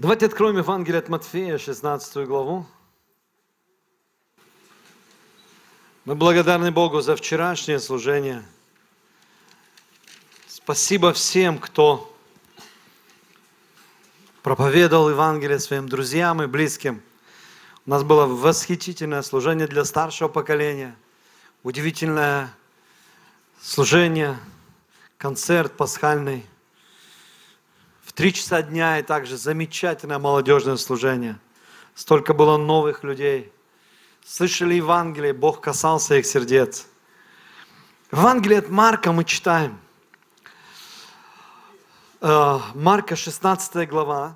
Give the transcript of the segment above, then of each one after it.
Давайте откроем Евангелие от Матфея, 16 главу. Мы благодарны Богу за вчерашнее служение. Спасибо всем, кто проповедовал Евангелие своим друзьям и близким. У нас было восхитительное служение для старшего поколения, удивительное служение, концерт пасхальный в 3 часа дня и также замечательное молодежное служение. Столько было новых людей. Слышали Евангелие, Бог касался их сердец. Евангелие от Марка мы читаем. Марка 16 глава.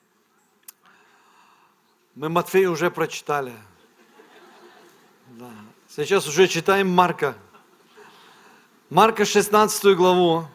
Мы Матфея уже прочитали. Да. Сейчас уже читаем Марка. Марка 16 главу.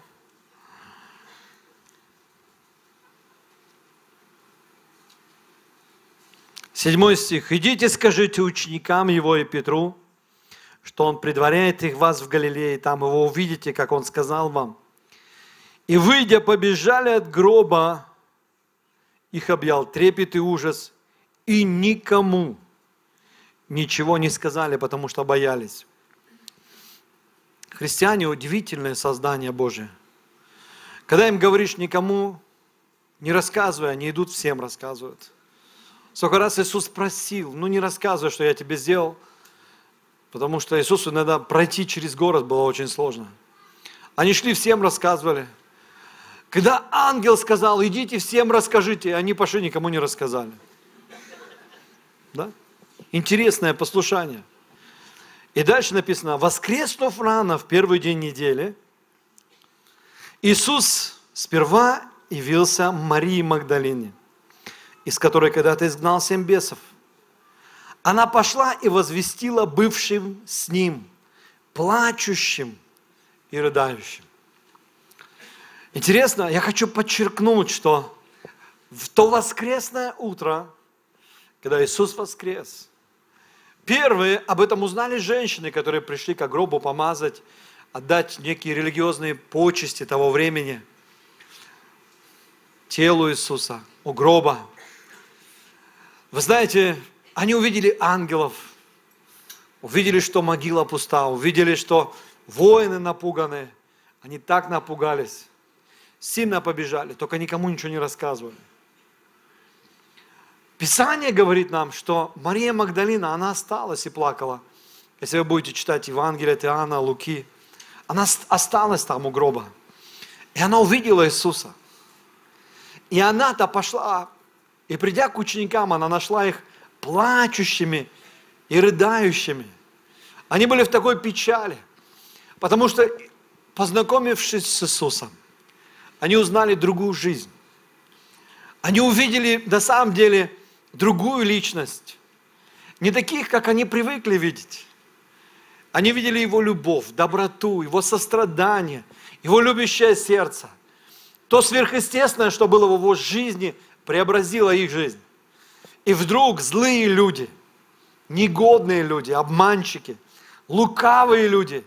7 стих. «Идите, скажите ученикам его и Петру, что он предваряет их вас в Галилее, там его увидите, как он сказал вам. И, выйдя, побежали от гроба, их объял трепет и ужас, и никому ничего не сказали, потому что боялись». Христиане – удивительное создание Божие. Когда им говоришь никому, не рассказывай, они идут всем рассказывают. Сколько раз Иисус просил, не рассказывай, что я тебе сделал, потому что Иисусу иногда пройти через город было очень сложно. Они шли, всем рассказывали. Когда ангел сказал, идите всем расскажите, они пошли, никому не рассказали. Да? Интересное послушание. И дальше написано, воскреснув рано в первый день недели, Иисус сперва явился Марии Магдалине, из которой когда-то изгнал 7 бесов. Она пошла и возвестила бывшим с ним, плачущим и рыдающим. Интересно, я хочу подчеркнуть, что в то воскресное утро, когда Иисус воскрес, первые об этом узнали женщины, которые пришли к гробу помазать, отдать некие религиозные почести того времени телу Иисуса у гроба. Вы знаете, они увидели ангелов, увидели, что могила пуста, увидели, что воины напуганы. Они так напугались, сильно побежали, только никому ничего не рассказывали. Писание говорит нам, что Мария Магдалина, она осталась и плакала. Если вы будете читать Евангелие от Иоанна, Луки, она осталась там у гроба. И она увидела Иисуса. И она-то пошла, и придя к ученикам, она нашла их плачущими и рыдающими. Они были в такой печали, потому что, познакомившись с Иисусом, они узнали другую жизнь. Они увидели, на самом деле, другую личность. Не таких, как они привыкли видеть. Они видели Его любовь, доброту, Его сострадание, Его любящее сердце. То сверхъестественное, что было в Его жизни, преобразило их жизнь. И вдруг злые люди, негодные люди, обманщики, лукавые люди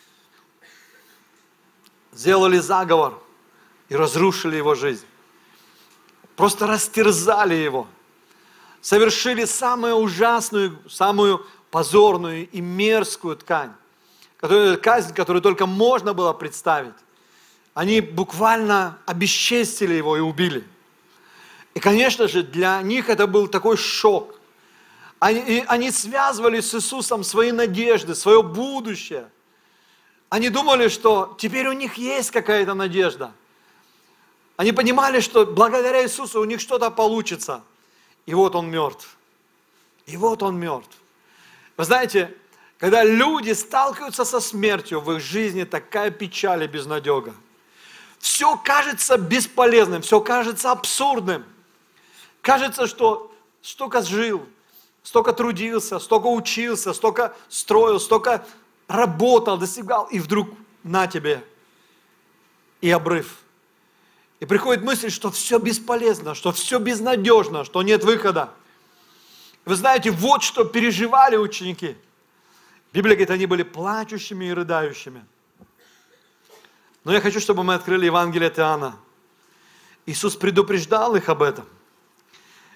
сделали заговор и разрушили его жизнь. Просто растерзали его. Совершили самую ужасную, самую позорную и мерзкую казнь, которую только можно было представить. Они буквально обесчестили его и убили. И, конечно же, для них это был такой шок. Они связывали с Иисусом свои надежды, свое будущее. Они думали, что теперь у них есть какая-то надежда. Они понимали, что благодаря Иисусу у них что-то получится. И вот он мертв. И вот он мертв. Вы знаете, когда люди сталкиваются со смертью, в их жизни такая печаль и безнадега. Все кажется бесполезным, все кажется абсурдным. Кажется, что столько жил, столько трудился, столько учился, столько строил, столько работал, достигал, и вдруг на тебе и обрыв. И приходит мысль, что все бесполезно, что все безнадежно, что нет выхода. Вы знаете, вот что переживали ученики. Библия говорит, они были плачущими и рыдающими. Но я хочу, чтобы мы открыли Евангелие от Иоанна. Иисус предупреждал их об этом.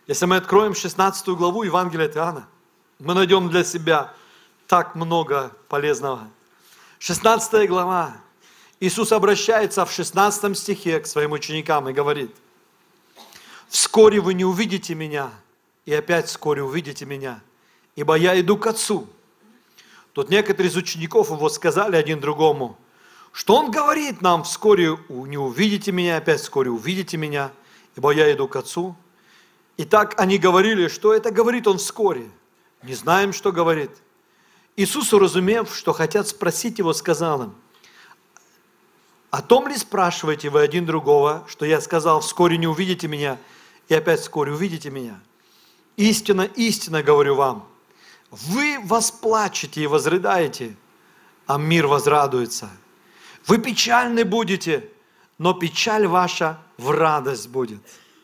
Если мы откроем 16 главу Евангелия от Иоанна, мы найдем для себя так много полезного. 16 глава. Иисус обращается в 16 стихе к своим ученикам и говорит: «Вскоре вы не увидите Меня, и опять вскоре увидите Меня, ибо Я иду к Отцу». Тут некоторые из учеников Его сказали один другому, что Он говорит нам: «Вскоре не увидите Меня, опять вскоре увидите Меня, ибо Я иду к Отцу». И так они говорили, что это говорит Он вскоре. Не знаем, что говорит. Иисус, уразумев, что хотят спросить Его, сказал им: «О том ли спрашиваете вы один другого, что Я сказал: вскоре не увидите Меня, и опять вскоре увидите Меня? Истинно, истинно говорю вам, вы восплачете и возрыдаете, а мир возрадуется. Вы печальны будете, но печаль ваша в радость будет».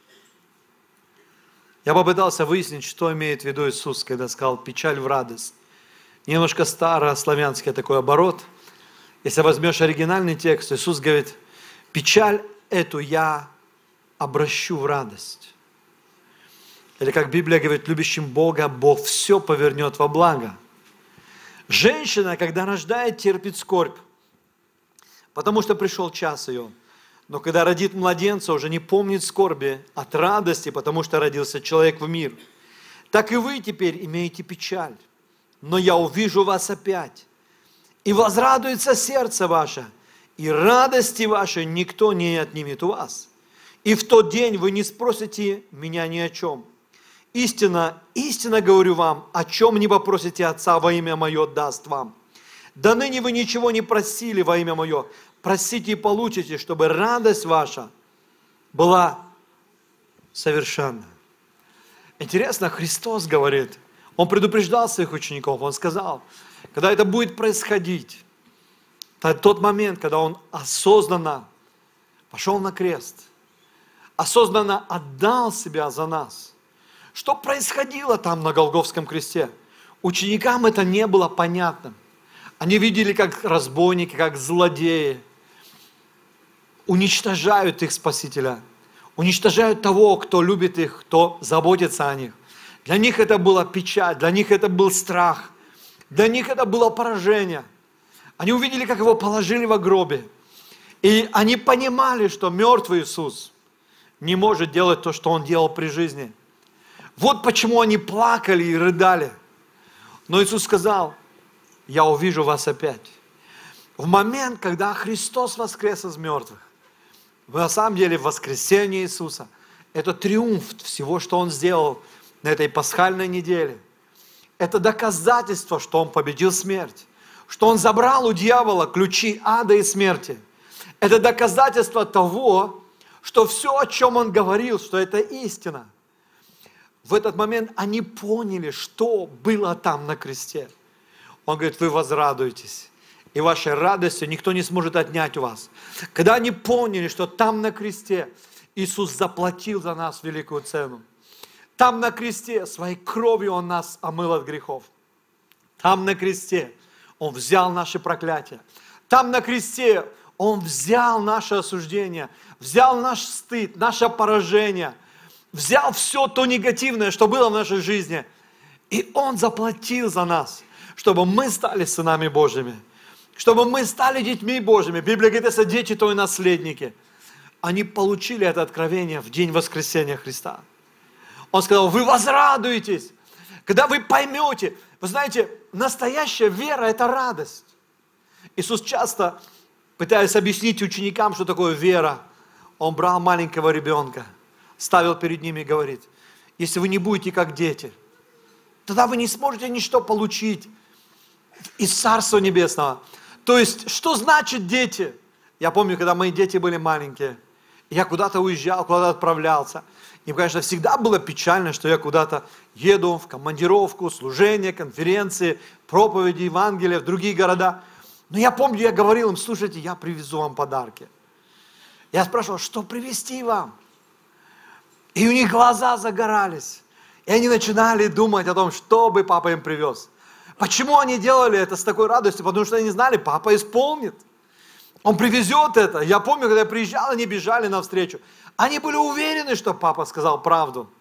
Я попытался выяснить, что имеет в виду Иисус, когда сказал «печаль в радость». Немножко старославянский такой оборот. Если возьмешь оригинальный текст, Иисус говорит: «Печаль эту я обращу в радость». Или как Библия говорит, любящим Бога Бог все повернет во благо. Женщина, когда рождает, терпит скорбь, потому что пришел час ее. Но когда родит младенца, уже не помнит скорби от радости, потому что родился человек в мир. Так и вы теперь имеете печаль, но я увижу вас опять, и возрадуется сердце ваше, и радости вашей никто не отнимет у вас. И в тот день вы не спросите меня ни о чем. Истинно, истинно говорю вам, о чем не попросите Отца во имя Мое, даст вам. До ныне вы ничего не просили во имя Мое. Просите и получите, чтобы радость ваша была совершенна. Интересно, Христос говорит, Он предупреждал своих учеников, Он сказал, когда это будет происходить, тот момент, когда Он осознанно пошел на крест, осознанно отдал себя за нас. Что происходило там на Голгофском кресте? Ученикам это не было понятным. Они видели, как разбойники, как злодеи уничтожают их Спасителя, уничтожают того, кто любит их, кто заботится о них. Для них это была печаль, для них это был страх, для них это было поражение. Они увидели, как Его положили во гробе. И они понимали, что мертвый Иисус не может делать то, что Он делал при жизни. Вот почему они плакали и рыдали. Но Иисус сказал: «Я увижу вас опять». В момент, когда Христос воскрес из мертвых, на самом деле воскресение Иисуса – это триумф всего, что Он сделал на этой пасхальной неделе. Это доказательство, что Он победил смерть, что Он забрал у дьявола ключи ада и смерти. Это доказательство того, что все, о чем Он говорил, что это истина. В этот момент они поняли, что было там на кресте. Он говорит: вы возрадуетесь, и вашей радостью никто не сможет отнять у вас. Когда они поняли, что там на кресте Иисус заплатил за нас великую цену. Там на кресте своей кровью Он нас омыл от грехов. Там на кресте Он взял наши проклятия. Там на кресте Он взял наше осуждение, взял наш стыд, наше поражение, взял все то негативное, что было в нашей жизни. И Он заплатил за нас, чтобы мы стали сынами Божьими, чтобы мы стали детьми Божьими. Библия говорит, если дети, то и наследники. Они получили это откровение в день воскресения Христа. Он сказал: вы возрадуетесь, когда вы поймете. Вы знаете, настоящая вера – это радость. Иисус часто, пытаясь объяснить ученикам, что такое вера, Он брал маленького ребенка, ставил перед ними и говорит: если вы не будете как дети, тогда вы не сможете ничто получить из Царства Небесного. То есть, что значит дети? Я помню, когда мои дети были маленькие, я куда-то уезжал, куда-то отправлялся. Им, конечно, всегда было печально, что я куда-то еду в командировку, служение, конференции, проповеди, Евангелия в другие города. Но я помню, я говорил им: слушайте, я привезу вам подарки. Я спрашивал: что привезти вам? И у них глаза загорались. И они начинали думать о том, что бы папа им привез. Почему они делали это с такой радостью? Потому что они знали, папа исполнит. Он привезет это. Я помню, когда я приезжал, они бежали навстречу. Они были уверены, что папа сказал правду.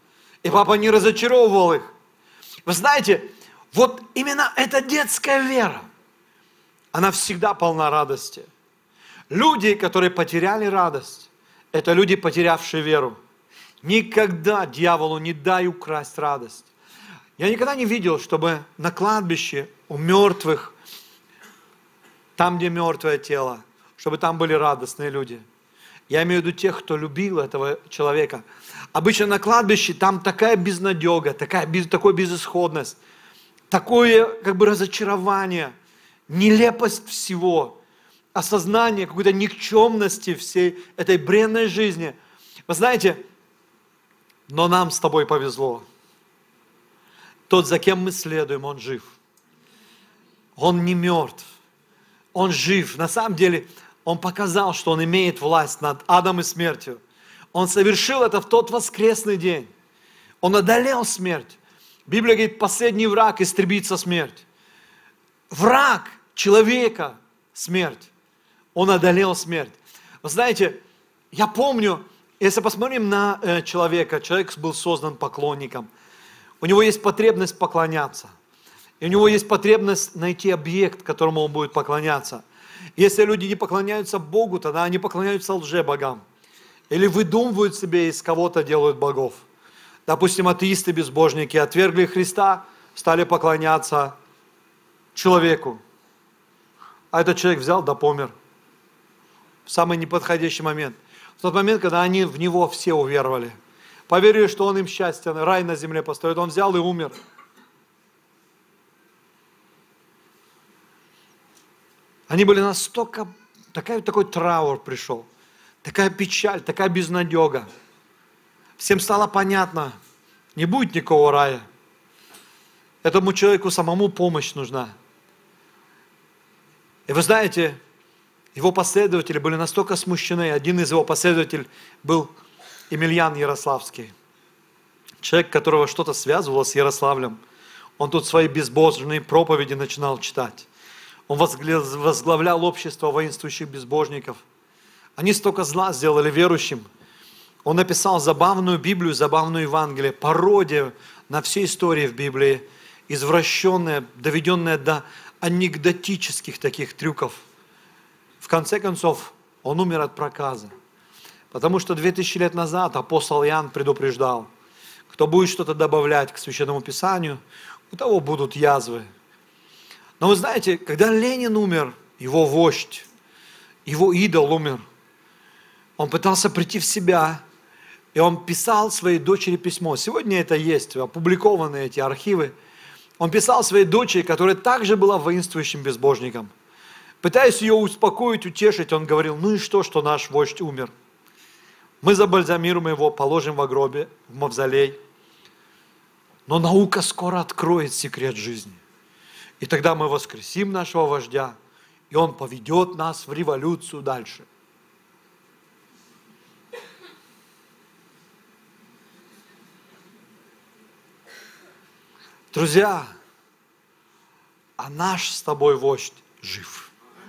И папа не разочаровывал их. Вы знаете, вот именно эта детская вера, она всегда полна радости. Люди, которые потеряли радость, это люди, потерявшие веру. Никогда дьяволу не дай украсть радость. Я никогда не видел, чтобы на кладбище у мертвых, там, где мертвое тело, чтобы там были радостные люди. Я имею в виду тех, кто любил этого человека. Обычно на кладбище там такая безнадега, такая безысходность, такое как бы разочарование, нелепость всего, осознание какой-то никчемности всей этой бренной жизни. Вы знаете, но нам с тобой повезло. Тот, за кем мы следуем, он жив. Он не мертв. Он жив. На самом деле, он показал, что он имеет власть над адом и смертью. Он совершил это в тот воскресный день. Он одолел смерть. Библия говорит, последний враг истребится смерть. Враг человека – смерть. Он одолел смерть. Вы знаете, я помню, если посмотрим на человека, человек был создан поклонником. У него есть потребность поклоняться. И у него есть потребность найти объект, которому он будет поклоняться. Если люди не поклоняются Богу, тогда они поклоняются лжебогам. Или выдумывают себе, из кого-то делают богов. Допустим, атеисты, безбожники отвергли Христа, стали поклоняться человеку. А этот человек взял да помер. В самый неподходящий момент. В тот момент, когда они в Него все уверовали. Поверили, что Он им счастье, рай на земле построит. Он взял и умер. Они были настолько, такой траур пришел, такая печаль, такая безнадега. Всем стало понятно, не будет никакого рая. Этому человеку самому помощь нужна. И вы знаете, его последователи были настолько смущены. Один из его последователей был Емельян Ярославский. Человек, которого что-то связывало с Ярославлем. Он тут свои безбожные проповеди начинал читать. Он возглавлял общество воинствующих безбожников. Они столько зла сделали верующим. Он написал забавную Библию, забавную Евангелие, пародия на все истории в Библии, извращенная, доведенная до анекдотических таких трюков. В конце концов, он умер от проказа. Потому что 2000 лет назад апостол Иоанн предупреждал, кто будет что-то добавлять к Священному Писанию, у того будут язвы. Но вы знаете, когда Ленин умер, его вождь, его идол умер, он пытался прийти в себя, и он писал своей дочери письмо. Сегодня это есть, опубликованы эти архивы. Он писал своей дочери, которая также была воинствующим безбожником. Пытаясь ее успокоить, утешить, он говорил, ну и что наш вождь умер? Мы забальзамируем его, положим в гробе, в мавзолей. Но наука скоро откроет секрет жизни. И тогда мы воскресим нашего вождя, и он поведет нас в революцию дальше. Друзья, а наш с тобой вождь жив.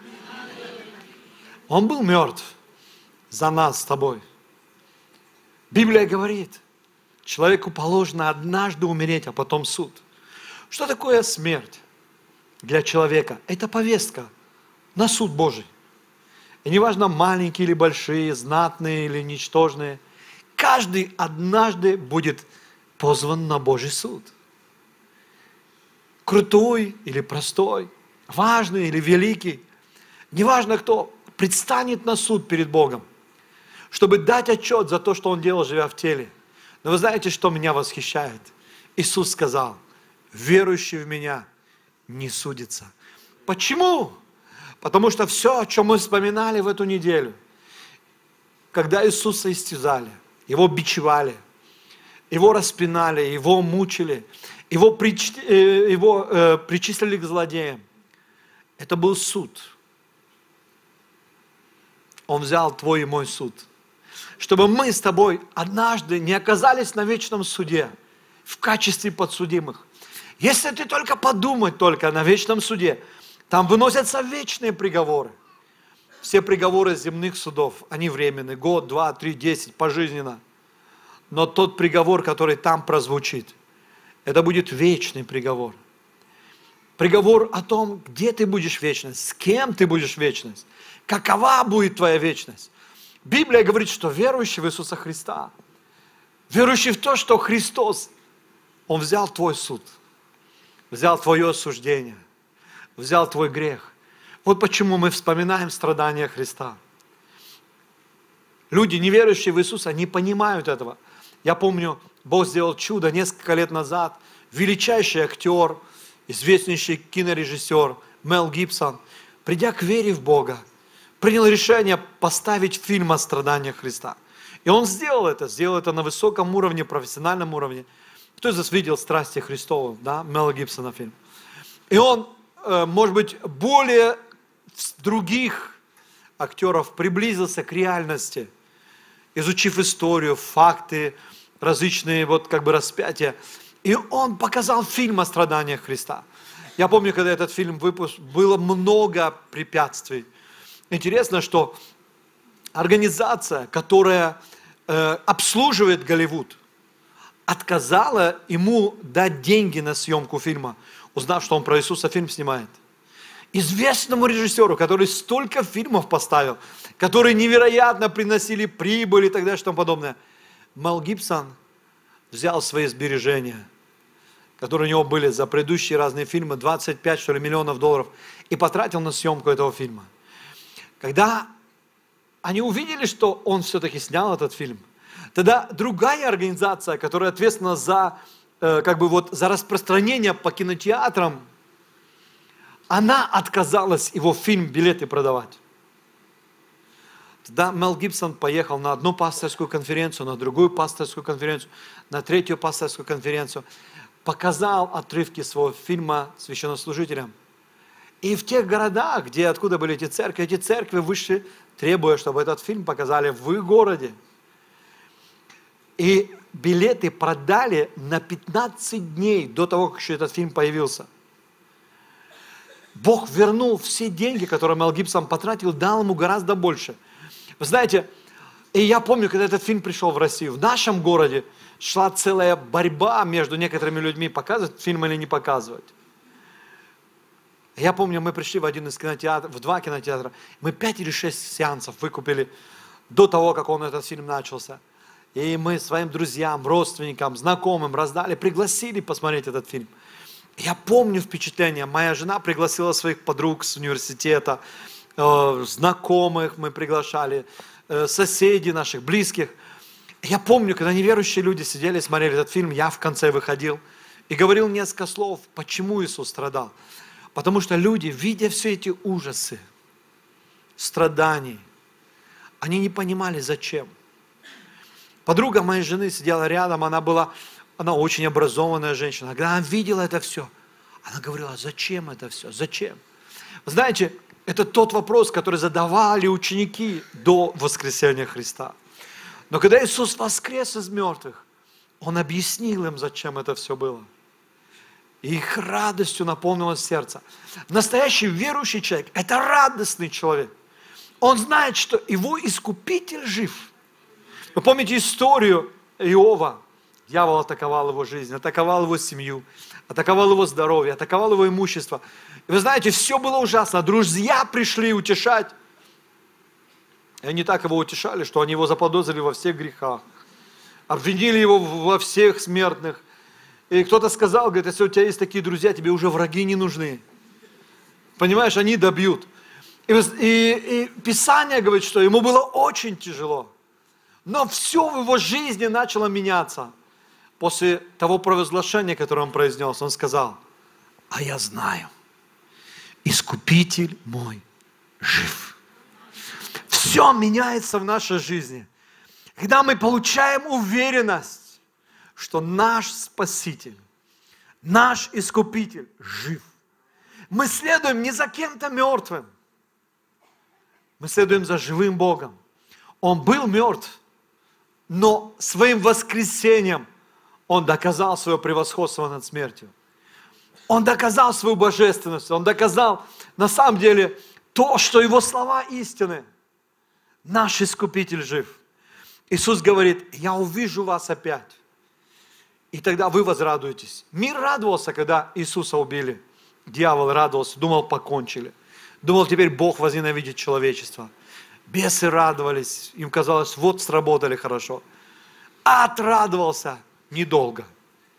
Он был мертв за нас с тобой. Библия говорит, человеку положено однажды умереть, а потом суд. Что такое смерть для человека? Это повестка на суд Божий. И неважно, маленькие или большие, знатные или ничтожные, каждый однажды будет позван на Божий суд. Крутой или простой, важный или великий, неважно кто, предстанет на суд перед Богом, чтобы дать отчет за то, что он делал, живя в теле. Но вы знаете, что меня восхищает? Иисус сказал, верующий в меня не судится. Почему? Потому что все, о чем мы вспоминали в эту неделю, когда Иисуса истязали, Его бичевали, Его распинали, Его мучили, Его причислили к злодеям. Это был суд. Он взял твой и мой суд. Чтобы мы с тобой однажды не оказались на вечном суде в качестве подсудимых. Если ты только подумать на вечном суде, там выносятся вечные приговоры. Все приговоры земных судов, они временные, год, 2, 3, 10, пожизненно. но тот приговор, который там прозвучит, это будет вечный приговор. Приговор о том, где ты будешь вечность, с кем ты будешь вечность, какова будет твоя вечность. Библия говорит, что верующий в Иисуса Христа, верующий в то, что Христос, Он взял твой суд, взял твое осуждение, взял твой грех. Вот почему мы вспоминаем страдания Христа. Люди, не верующие в Иисуса, не понимают этого. Я помню, Бог сделал чудо несколько лет назад. Величайший актер, известнейший кинорежиссер Мел Гибсон, придя к вере в Бога, принял решение поставить фильм о страданиях Христа. И он сделал это на высоком уровне, профессиональном уровне. Кто из вас видел «Страсти Христовы», да, Мела Гибсона фильм? И он, может быть, более других актеров приблизился к реальности, изучив историю, факты, различные распятия. И он показал фильм о страданиях Христа. Я помню, когда этот фильм выпуск, было много препятствий. Интересно, что организация, которая обслуживает Голливуд, отказала ему дать деньги на съемку фильма, узнав, что он про Иисуса фильм снимает. Известному режиссеру, который столько фильмов поставил, которые невероятно приносили прибыль и так далее, и тому подобное. Мел Гибсон взял свои сбережения, которые у него были за предыдущие разные фильмы, 25, что ли, миллионов долларов, и потратил на съемку этого фильма. Когда они увидели, что он все-таки снял этот фильм, тогда другая организация, которая ответственна за распространение по кинотеатрам, она отказалась его фильм, билеты продавать. Тогда Мел Гибсон поехал на одну пасторскую конференцию, на другую пасторскую конференцию, на третью пасторскую конференцию, показал отрывки своего фильма священнослужителям. И в тех городах, откуда были эти церкви вышли, требуя, чтобы этот фильм показали в их городе. И билеты продали на 15 дней до того, как еще этот фильм появился. Бог вернул все деньги, которые Мел Гибсон потратил, дал ему гораздо больше. Вы знаете, и я помню, когда этот фильм пришел в Россию, в нашем городе шла целая борьба между некоторыми людьми, показывать фильм или не показывать. Я помню, мы пришли в один из кинотеатров, в 2 кинотеатра, мы 5 или 6 сеансов выкупили до того, как этот фильм начался. И мы своим друзьям, родственникам, знакомым раздали, пригласили посмотреть этот фильм. Я помню впечатление. Моя жена пригласила своих подруг с университета, знакомых мы приглашали, соседей наших, близких. Я помню, когда неверующие люди сидели, смотрели этот фильм, я в конце выходил и говорил несколько слов, почему Иисус страдал. Потому что люди, видя все эти ужасы, страданий, они не понимали, зачем. Подруга моей жены сидела рядом, она очень образованная женщина. Когда она видела это все, она говорила, зачем это все, зачем? Вы знаете, это тот вопрос, который задавали ученики до воскресения Христа. Но когда Иисус воскрес из мертвых, Он объяснил им, зачем это все было. И их радостью наполнилось сердце. Настоящий верующий человек – это радостный человек. Он знает, что его Искупитель жив. Вы помните историю Иова? Дьявол атаковал его жизнь, атаковал его семью, атаковал его здоровье, атаковал его имущество. И вы знаете, все было ужасно. Друзья пришли утешать. И они так его утешали, что они его заподозрили во всех грехах. Обвинили его во всех смертных. И кто-то сказал, говорит, если у тебя есть такие друзья, тебе уже враги не нужны. Понимаешь, они добьют. И Писание говорит, что ему было очень тяжело. Но все в его жизни начало меняться. После того провозглашения, которое он произнес, он сказал, а я знаю, Искупитель мой жив. Все меняется в нашей жизни. Когда мы получаем уверенность, что наш Спаситель, наш Искупитель жив. Мы следуем не за кем-то мертвым. Мы следуем за живым Богом. Он был мертв, но своим воскресением Он доказал свое превосходство над смертью. Он доказал свою божественность. Он доказал, на самом деле, то, что Его слова истины. Наш Искупитель жив. Иисус говорит, я увижу вас опять. И тогда вы возрадуетесь. Мир радовался, когда Иисуса убили. Дьявол радовался, думал, покончили. Думал, теперь Бог возненавидит человечество. Бесы радовались, им казалось, вот сработали хорошо. Ад радовался недолго.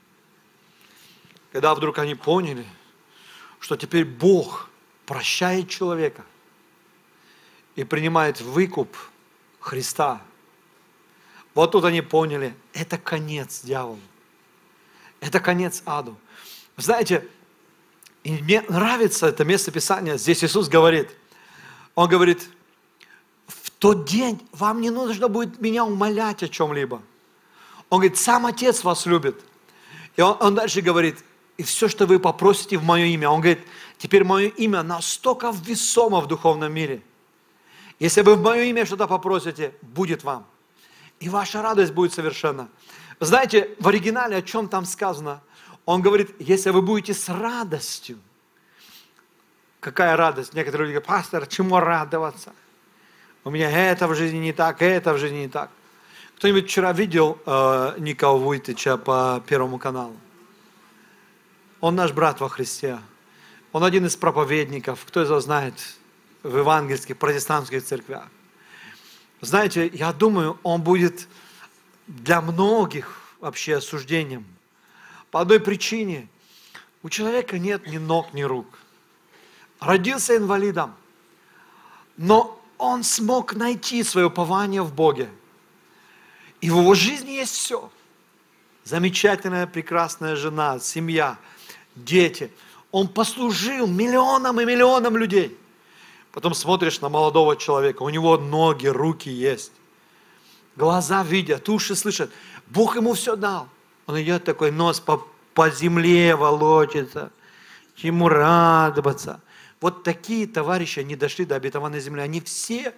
Когда вдруг они поняли, что теперь Бог прощает человека и принимает выкуп Христа, вот тут они поняли, это конец дьяволу. Это конец аду. Знаете, и мне нравится это место Писания. Здесь Иисус говорит, Он говорит, в тот день вам не нужно будет меня умолять о чем-либо. Он говорит, сам Отец вас любит. И он дальше говорит, и все, что вы попросите в мое имя. Он говорит, теперь мое имя настолько весомо в духовном мире. Если вы в мое имя что-то попросите, будет вам. И ваша радость будет совершенна. Знаете, в оригинале о чем там сказано? Он говорит, если вы будете с радостью. Какая радость? Некоторые люди говорят, пастор, чему радоваться? У меня это в жизни не так, это в жизни не так. Кто-нибудь вчера видел Ника Вуйтича по Первому каналу? Он наш брат во Христе. Он один из проповедников, кто из вас знает, в евангельских, протестантских церквях. Знаете, я думаю, он будет для многих вообще осуждением. По одной причине. У человека нет ни ног, ни рук. Родился инвалидом. Но он смог найти свое упование в Боге. И в его жизни есть все. Замечательная, прекрасная жена, семья, дети. Он послужил миллионам и миллионам людей. Потом смотришь на молодого человека, у него ноги, руки есть. Глаза видят, уши слышат. Бог ему все дал. Он идет такой, нос по земле волочится. Чему радоваться? Вот такие товарищи, они дошли до обетованной земли. Они все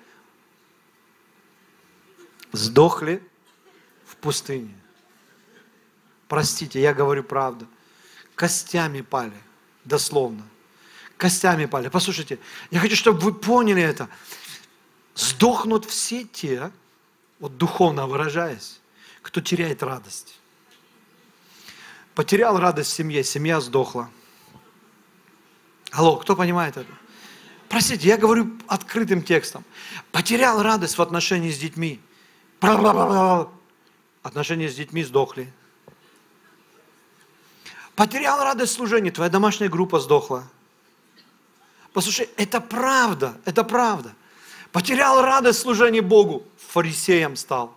сдохли в пустыне. Простите, я говорю правду. Костями пали, дословно. Костями пали. Послушайте, я хочу, чтобы вы поняли это. Сдохнут все те, вот духовно выражаясь, кто теряет радость. Потерял радость в семье, семья сдохла. Алло, кто понимает это? Простите, я говорю открытым текстом. Потерял радость в отношении с детьми. Отношения с детьми сдохли. Потерял радость в служении, твоя домашняя группа сдохла. Послушай, это правда, это правда. Потерял радость в служении Богу, фарисеем стал.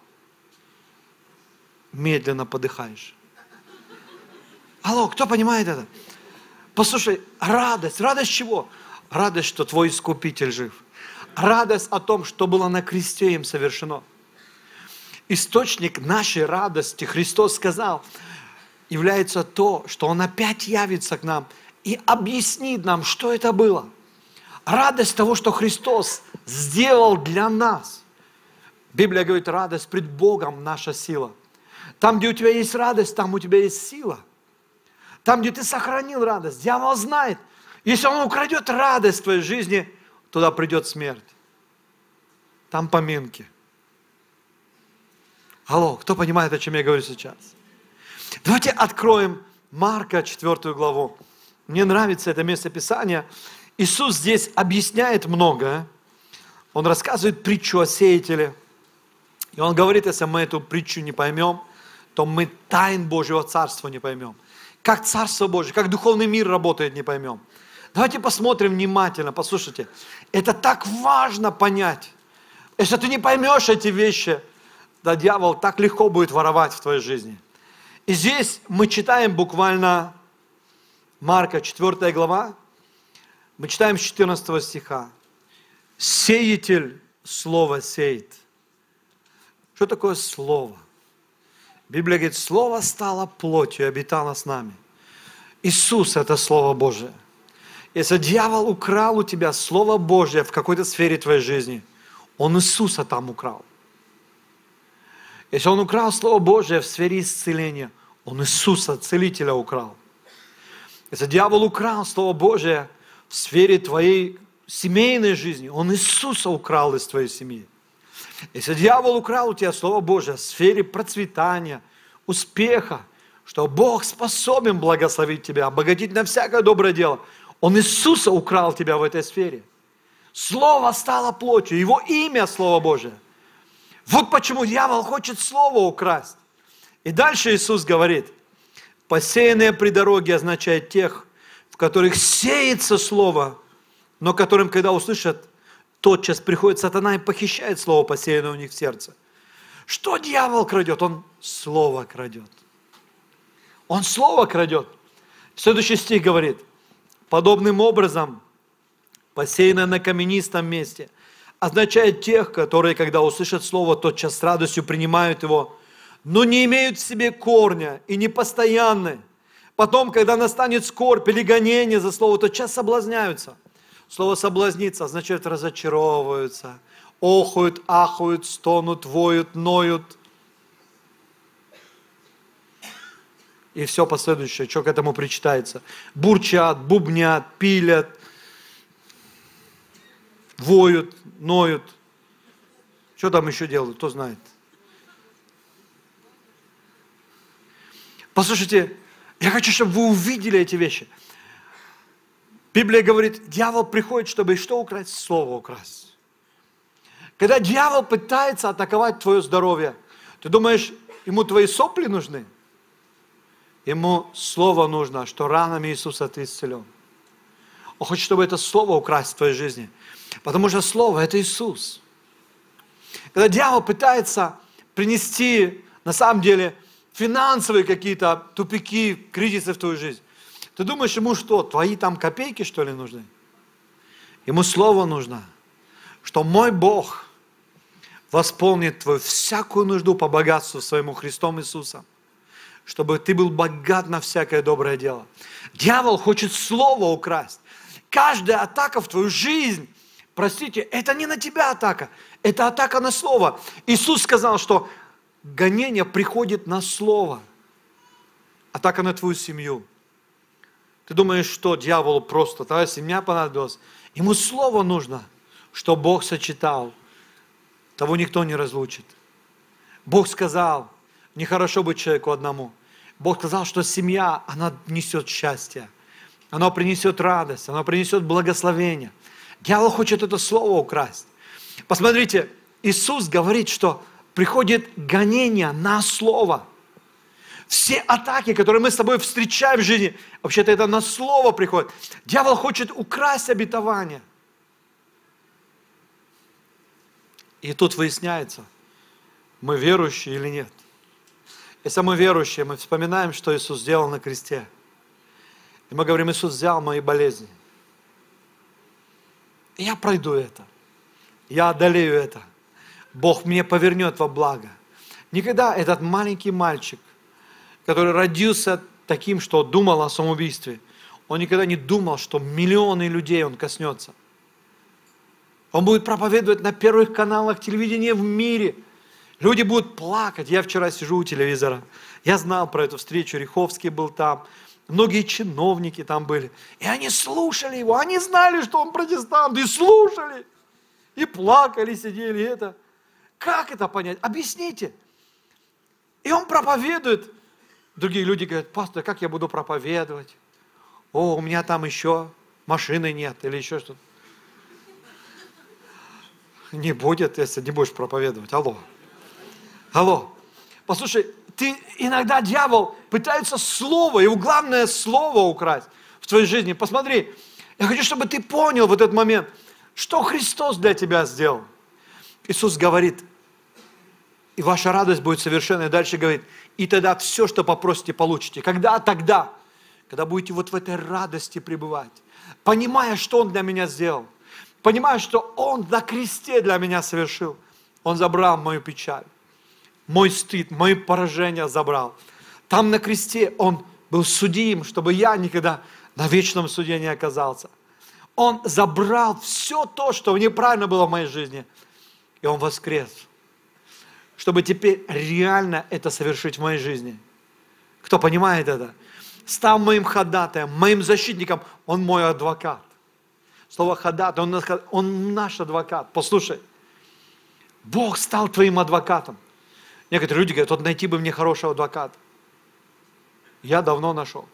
Медленно подыхаешь. Алло, кто понимает это? Послушай, радость. Радость чего? Радость, что твой Искупитель жив. Радость о том, что было на кресте им совершено. Источник нашей радости, Христос сказал, является то, что Он опять явится к нам и объяснит нам, что это было. Радость того, что Христос сделал для нас. Библия говорит, радость пред Богом наша сила. Там, где у тебя есть радость, там у тебя есть сила. Там, где ты сохранил радость, дьявол знает, если он украдет радость в твоей жизни, туда придет смерть. Там поминки. Алло, кто понимает, о чем я говорю сейчас? Давайте откроем Марка 4 главу. Мне нравится это место Писания. Иисус здесь объясняет многое. Он рассказывает притчу о сеятеле. И Он говорит, если мы эту притчу не поймем, то мы тайн Божьего Царства не поймем. Как Царство Божье, как духовный мир работает, не поймем. Давайте посмотрим внимательно, послушайте. Это так важно понять. Если ты не поймешь эти вещи, да дьявол так легко будет воровать в твоей жизни. И здесь мы читаем буквально Марка 4 глава, мы читаем с 14 стиха. Сеятель слово сеет. Что такое слово? Библия говорит, слово стало плотью и обитало с нами. Иисус – это Слово Божие. Если дьявол украл у тебя Слово Божье в какой-то сфере твоей жизни, он Иисуса там украл. Если он украл Слово Божие в сфере исцеления, он Иисуса, Целителя, украл. Если дьявол украл Слово Божие в сфере твоей семейной жизни, он Иисуса украл из твоей семьи. Если дьявол украл у тебя Слово Божие в сфере процветания, успеха, что Бог способен благословить тебя, обогатить на всякое доброе дело, Он Иисуса украл тебя в этой сфере. Слово стало плотью, Его имя Слово Божие. Вот почему дьявол хочет Слово украсть. И дальше Иисус говорит, посеянные при дороге означает тех, в которых сеется Слово, но которым, когда услышат, тотчас приходит сатана и похищает Слово, посеянное у них в сердце. Что дьявол крадет? Он Слово крадет. Он Слово крадет. Следующий стих говорит, подобным образом, посеянное на каменистом месте, означает тех, которые, когда услышат Слово, тотчас с радостью принимают его, но не имеют в себе корня и непостоянны. Потом, когда настанет скорбь или гонение за Слово, тотчас соблазняются. Слово «соблазниться» означает разочаровываются, охают, ахают, стонут, воют, ноют. И все последующее, что к этому причитается. Бурчат, бубнят, пилят, воют, ноют. Что там еще делают, кто знает. Послушайте, я хочу, чтобы вы увидели эти вещи. Библия говорит, дьявол приходит, чтобы что украсть? Слово украсть. Когда дьявол пытается атаковать твое здоровье, ты думаешь, ему твои сопли нужны? Ему слово нужно, что ранами Иисуса ты исцелен. Он хочет, чтобы это слово украсть в твоей жизни. Потому что слово – это Иисус. Когда дьявол пытается принести, на самом деле, финансовые какие-то тупики, кризисы в твою жизнь, ты думаешь, ему что, твои там копейки, что ли, нужны? Ему слово нужно, что мой Бог восполнит твою всякую нужду по богатству своему Христом Иисусом, чтобы ты был богат на всякое доброе дело. Дьявол хочет слово украсть. Каждая атака в твою жизнь, простите, это не на тебя атака, это атака на слово. Иисус сказал, что гонение приходит на слово. Атака на твою семью. Ты думаешь, что дьяволу просто, твоя семья понадобилась? Ему слово нужно, что Бог сочетал. Того никто не разлучит. Бог сказал, нехорошо быть человеку одному. Бог сказал, что семья, она несет счастье. Она принесет радость, она принесет благословение. Дьявол хочет это слово украсть. Посмотрите, Иисус говорит, что приходит гонение на слово. Все атаки, которые мы с тобой встречаем в жизни, вообще-то это на слово приходит. Дьявол хочет украсть обетование. И тут выясняется, мы верующие или нет. Если мы верующие, мы вспоминаем, что Иисус сделал на кресте. И мы говорим, Иисус взял мои болезни. И я пройду это. Я одолею это. Бог мне повернет во благо. Никогда этот маленький мальчик, который родился таким, что думал о самоубийстве, он никогда не думал, что миллионы людей он коснется. Он будет проповедовать на первых каналах телевидения в мире. Люди будут плакать. Я вчера сижу у телевизора. Я знал про эту встречу. Риховский был там. Многие чиновники там были. И они слушали его. Они знали, что он протестант. И слушали. И плакали, сидели. И это. Как это понять? Объясните. И он проповедует. Другие люди говорят, пастор, как я буду проповедовать? О, у меня там еще машины нет. Или еще что-то. Не будет, если не будешь проповедовать. Алло. Алло. Послушай, иногда дьявол пытается слово, его главное слово украсть в твоей жизни. Посмотри, я хочу, чтобы ты понял в этот момент, что Христос для тебя сделал. Иисус говорит, и ваша радость будет совершенной. Дальше говорит, и тогда все, что попросите, получите. Когда? Тогда, когда будете вот в этой радости пребывать, понимая, что Он для меня сделал. Понимаю, что Он на кресте для меня совершил. Он забрал мою печаль, мой стыд, мои поражения забрал. Там на кресте Он был судим, чтобы я никогда на вечном суде не оказался. Он забрал все то, что неправильно было в моей жизни. И Он воскрес, чтобы теперь реально это совершить в моей жизни. Кто понимает это? Стал моим ходатаем, моим защитником. Он мой адвокат. Слово ходатай, он наш адвокат. Послушай, Бог стал твоим адвокатом. Некоторые люди говорят, вот найти бы мне хорошего адвоката. Я давно нашел.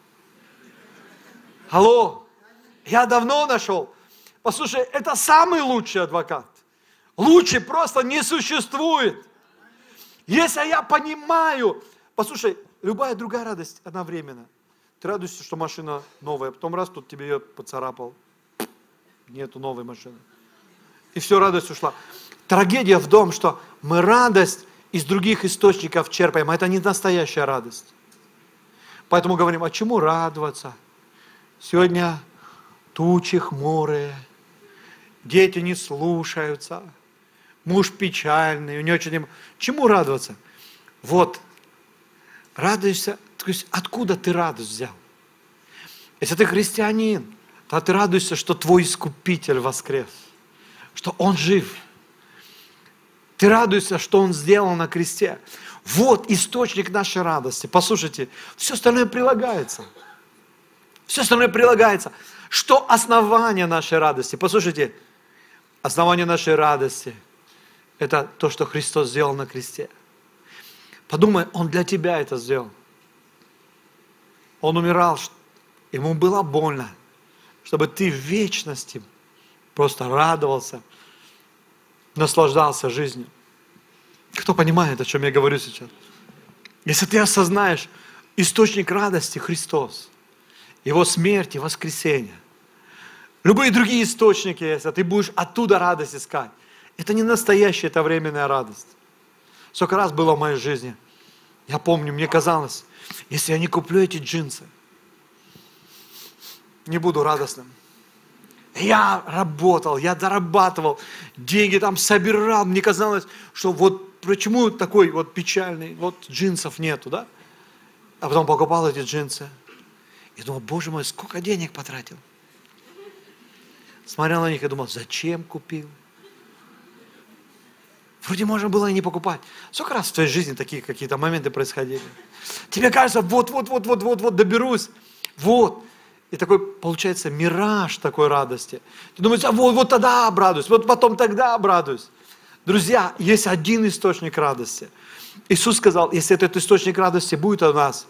Алло, я давно нашел. Послушай, это самый лучший адвокат. Лучше просто не существует. Если я понимаю, послушай, любая другая радость, она временна. Ты радуешься, что машина новая, потом раз тут тебе ее поцарапал. Нету новой машины. И все, радость ушла. Трагедия в том, что мы радость из других источников черпаем, а это не настоящая радость. Поэтому говорим, а чему радоваться? Сегодня тучи хмурые, дети не слушаются, муж печальный, у него что-нибудь. Чему радоваться? Вот, радуешься, то есть откуда ты радость взял? Если ты христианин, то ты радуешься, что твой Искупитель воскрес, что Он жив. Ты радуешься, что Он сделал на кресте. Вот источник нашей радости. Послушайте, все остальное прилагается. Все остальное прилагается. Что основание нашей радости? Послушайте, основание нашей радости – это то, что Христос сделал на кресте. Подумай, Он для тебя это сделал. Он умирал, Ему было больно, чтобы ты в вечности просто радовался, наслаждался жизнью. Кто понимает, о чем я говорю сейчас? Если ты осознаешь источник радости Христос, Его смерть и воскресение, любые другие источники, если ты будешь оттуда радость искать, это не настоящая, это временная радость. Сколько раз было в моей жизни, я помню, мне казалось, если я не куплю эти джинсы, не буду радостным. Я работал, я дорабатывал, деньги там собирал. Мне казалось, что вот почему такой вот печальный, вот джинсов нету, да? А потом покупал эти джинсы. И думал, Боже мой, сколько денег потратил. Смотрел на них и думал, зачем купил? Вроде можно было и не покупать. Сколько раз в твоей жизни такие какие-то моменты происходили? Тебе кажется, вот, доберусь. Вот. И такой, получается, мираж такой радости. Ты думаешь, вот тогда обрадуюсь, вот потом тогда обрадуюсь. Друзья, есть один источник радости. Иисус сказал, если этот источник радости будет у нас,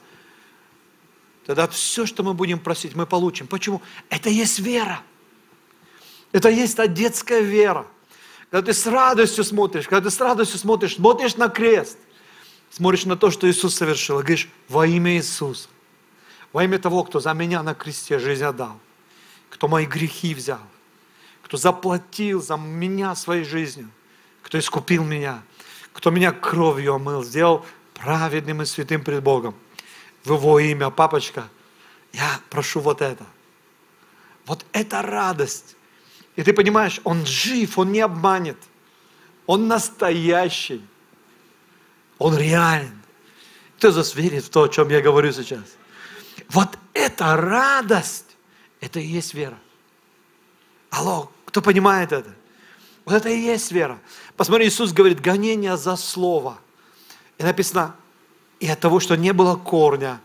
тогда все, что мы будем просить, мы получим. Почему? Это есть вера. Это есть та детская вера. Когда ты с радостью смотришь, смотришь на крест, смотришь на то, что Иисус совершил, и говоришь, во имя Иисуса. Во имя того, кто за меня на кресте жизнь отдал, кто мои грехи взял, кто заплатил за меня своей жизнью, кто искупил меня, кто меня кровью омыл, сделал праведным и святым пред Богом. В Его имя, папочка, я прошу вот это. Вот это радость. И ты понимаешь, Он жив, Он не обманет. Он настоящий. Он реален. Кто из вас верит в то, о чем я говорю сейчас? Вот эта радость, это и есть вера. Алло, кто понимает это? Вот это и есть вера. Посмотри, Иисус говорит, гонение за слово. И написано, и от того, что не было корня,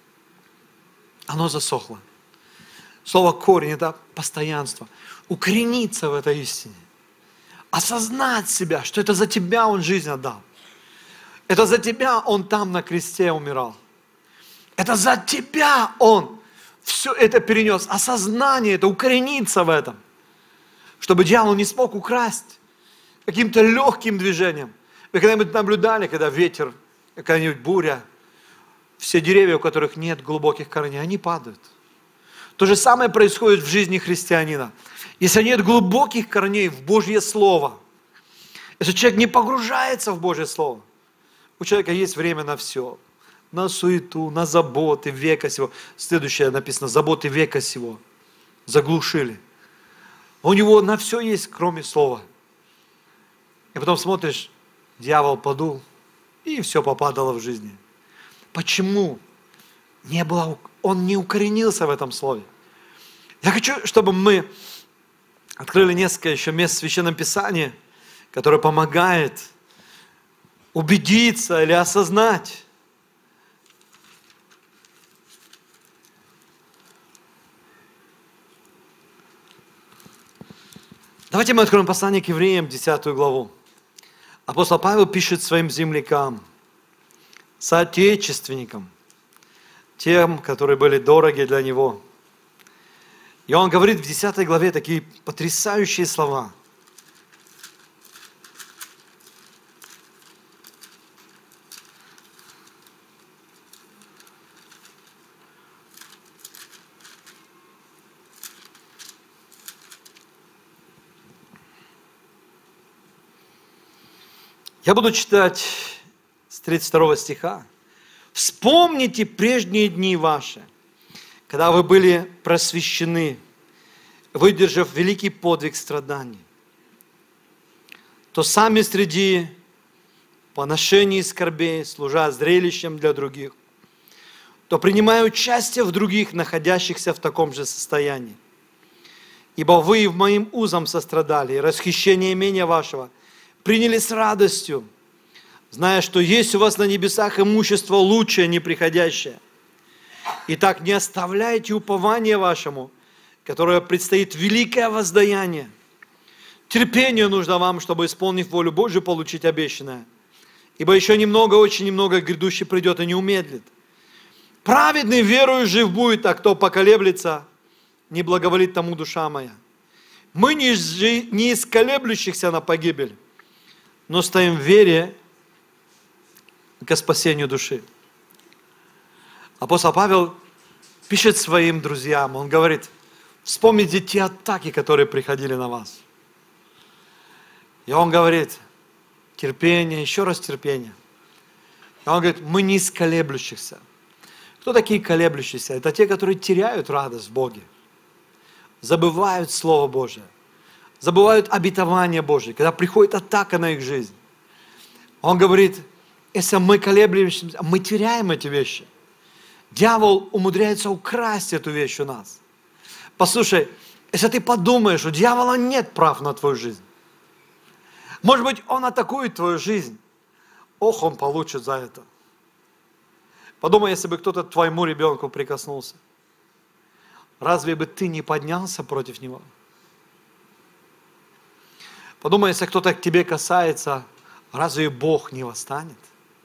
оно засохло. Слово корень – это постоянство. Укорениться в этой истине. Осознать себя, что это за тебя Он жизнь отдал. Это за тебя Он там на кресте умирал. Это за тебя Он все это перенес. Осознание, это укорениться в этом. Чтобы дьявол не смог украсть каким-то легким движением. Вы когда-нибудь наблюдали, когда ветер, какая-нибудь буря, все деревья, у которых нет глубоких корней, они падают. То же самое происходит в жизни христианина. Если нет глубоких корней в Божье Слово, если человек не погружается в Божье Слово, у человека есть время на все. На суету, на заботы века сего. Следующее написано, заботы века сего. Заглушили. У него на все есть, кроме Слова. И потом смотришь, дьявол подул, и все попадало в жизни. Почему? Он не укоренился в этом Слове. Я хочу, чтобы мы открыли несколько еще мест в Священном Писании, которое помогает убедиться или осознать. Давайте мы откроем послание к Евреям, 10 главу. Апостол Павел пишет своим землякам, соотечественникам, тем, которые были дороги для него. И он говорит в 10 главе такие потрясающие слова. Я буду читать с 32 стиха. «Вспомните прежние дни ваши, когда вы были просвещены, выдержав великий подвиг страданий, то сами среди поношений и скорбей, служа зрелищем для других, то принимая участие в других, находящихся в таком же состоянии. Ибо вы и в моим узам сострадали, и расхищение имения вашего приняли с радостью, зная, что есть у вас на небесах имущество лучшее, неприходящее. Итак, не оставляйте упования вашему, которое предстоит великое воздаяние. Терпение нужно вам, чтобы, исполнив волю Божию, получить обещанное. Ибо еще немного, очень немного, грядущий придет и не умедлит. Праведный верою жив будет, а кто поколеблется, не благоволит тому душа моя. Мы не из колеблющихся на погибель, но стоим в вере к спасению души». Апостол Павел пишет своим друзьям, он говорит: вспомните те атаки, которые приходили на вас. И он говорит: терпение, еще раз терпение. И он говорит: мы не из колеблющихся. Кто такие колеблющиеся? Это те, которые теряют радость в Боге, забывают Слово Божие, забывают обетование Божие, когда приходит атака на их жизнь. Он говорит: если мы колеблемся, мы теряем эти вещи. Дьявол умудряется украсть эту вещь у нас. Послушай, если ты подумаешь, у дьявола нет прав на твою жизнь. Может быть, он атакует твою жизнь. Ох, он получит за это. Подумай, если бы кто-то к твоему ребенку прикоснулся. Разве бы ты не поднялся против него? Подумай, если кто-то к тебе касается, разве Бог не восстанет?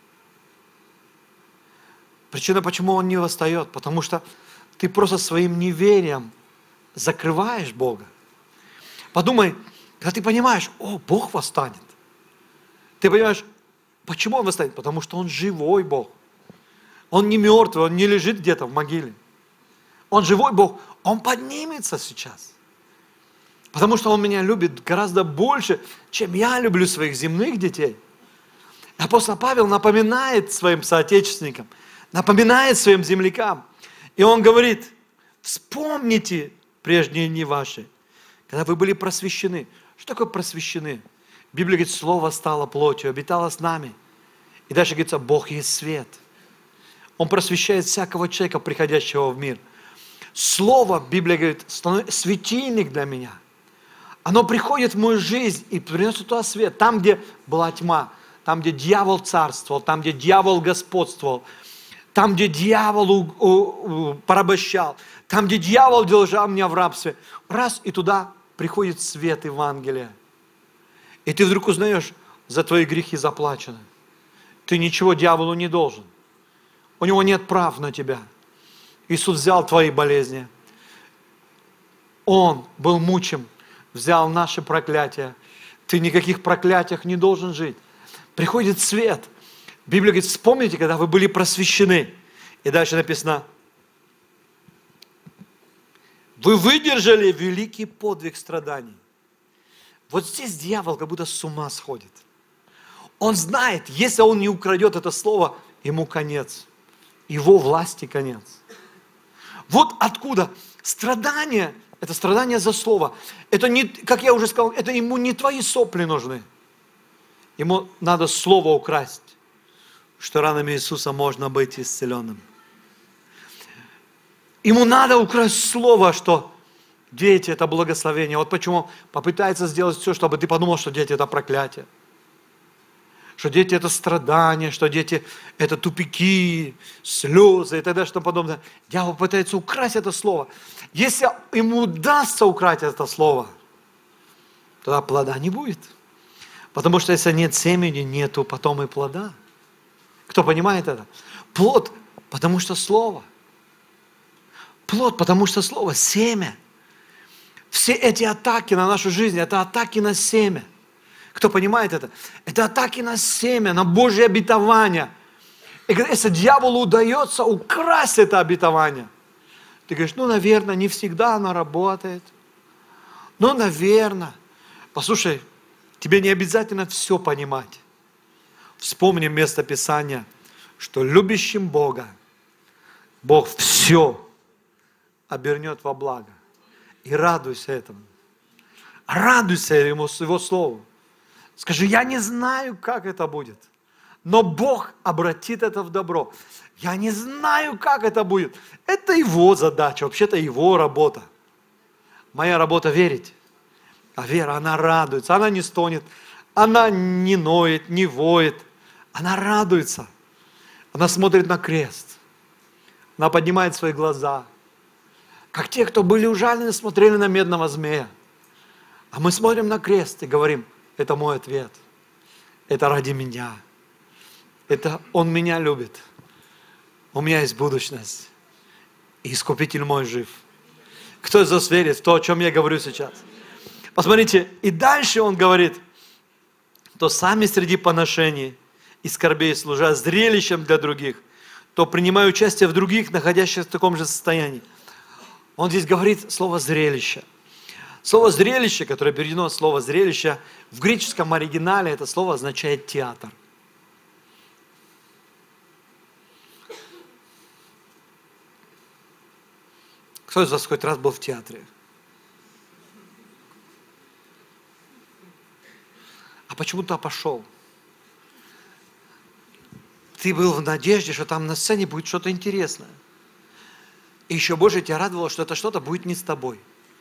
Причина, почему Он не восстает, потому что ты просто своим неверием закрываешь Бога. Подумай, когда ты понимаешь: о, Бог восстанет. Ты понимаешь, почему Он восстанет? Потому что Он живой Бог. Он не мертвый, Он не лежит где-то в могиле. Он живой Бог, Он поднимется сейчас. Потому что Он меня любит гораздо больше, чем я люблю своих земных детей. Апостол Павел напоминает своим соотечественникам, напоминает своим землякам. И он говорит: вспомните прежние дни ваши, когда вы были просвещены. Что такое просвещены? Библия говорит: Слово стало плотью, обитало с нами. И дальше говорится: Бог есть свет. Он просвещает всякого человека, приходящего в мир. Слово, Библия говорит, светильник для меня. Оно приходит в мою жизнь и приносит туда свет. Там, где была тьма, там, где дьявол царствовал, там, где дьявол господствовал, там, где дьявол порабощал, там, где дьявол держал меня в рабстве. Раз, и туда приходит свет Евангелия. И ты вдруг узнаешь: за твои грехи заплачено. Ты ничего дьяволу не должен. У него нет прав на тебя. Иисус взял твои болезни. Он был мучим, взял наши проклятия. Ты никаких проклятиях не должен жить. Приходит свет. Библия говорит: вспомните, когда вы были просвещены. И дальше написано: вы выдержали великий подвиг страданий. Вот здесь дьявол как будто с ума сходит. Он знает, если он не украдет это слово, ему конец. Его власти конец. Вот откуда страдание, это страдание за слово. Это не, как я уже сказал, это ему не твои сопли нужны. Ему надо слово украсть, что ранами Иисуса можно быть исцеленным. Ему надо украсть слово, что дети – это благословение. Вот почему попытается сделать все, чтобы ты подумал, что дети – это проклятие. Что дети – это страдания, что дети – это тупики, слезы и так далее, что подобное. Дьявол пытается украсть это слово. Если ему удастся украсть это слово, тогда плода не будет. Потому что если нет семени, нету потом и плода. Кто понимает это? Плод, потому что Слово. Плод, потому что Слово, семя. Все эти атаки на нашу жизнь, это атаки на семя. Кто понимает это? Это атаки на семя, на Божье обетование. И если дьяволу удается украсть это обетование, ты говоришь, ну, наверное, не всегда оно работает. Ну, наверное. Послушай, тебе не обязательно все понимать. Вспомни место Писания, что любящим Бога Бог все обернет во благо. И радуйся этому. Радуйся Его Слову. Скажи, я не знаю, как это будет, но Бог обратит это в добро. Я не знаю, как это будет. Это Его задача, вообще-то Его работа. Моя работа верить. А вера, она радуется, она не стонет, она не ноет, не воет. Она радуется. Она смотрит на крест. Она поднимает свои глаза. Как те, кто были ужалены, смотрели на медного змея. А мы смотрим на крест и говорим, это мой ответ. Это ради меня. Это Он меня любит. У меня есть будущность. И Искупитель мой жив. Кто из вас верит в то, о чем я говорю сейчас? Посмотрите, и дальше Он говорит, то сами среди поношений и скорбей, служа зрелищем для других, то принимая участие в других, находящихся в таком же состоянии. Он здесь говорит слово «зрелище». Слово «зрелище», которое переведено от слова «зрелище», в греческом оригинале это слово означает «театр». Кто из вас хоть раз был в театре? А почему ты пошел? Ты был в надежде, что там на сцене будет что-то интересное. И еще больше тебя радовало, что это что-то будет не с тобой.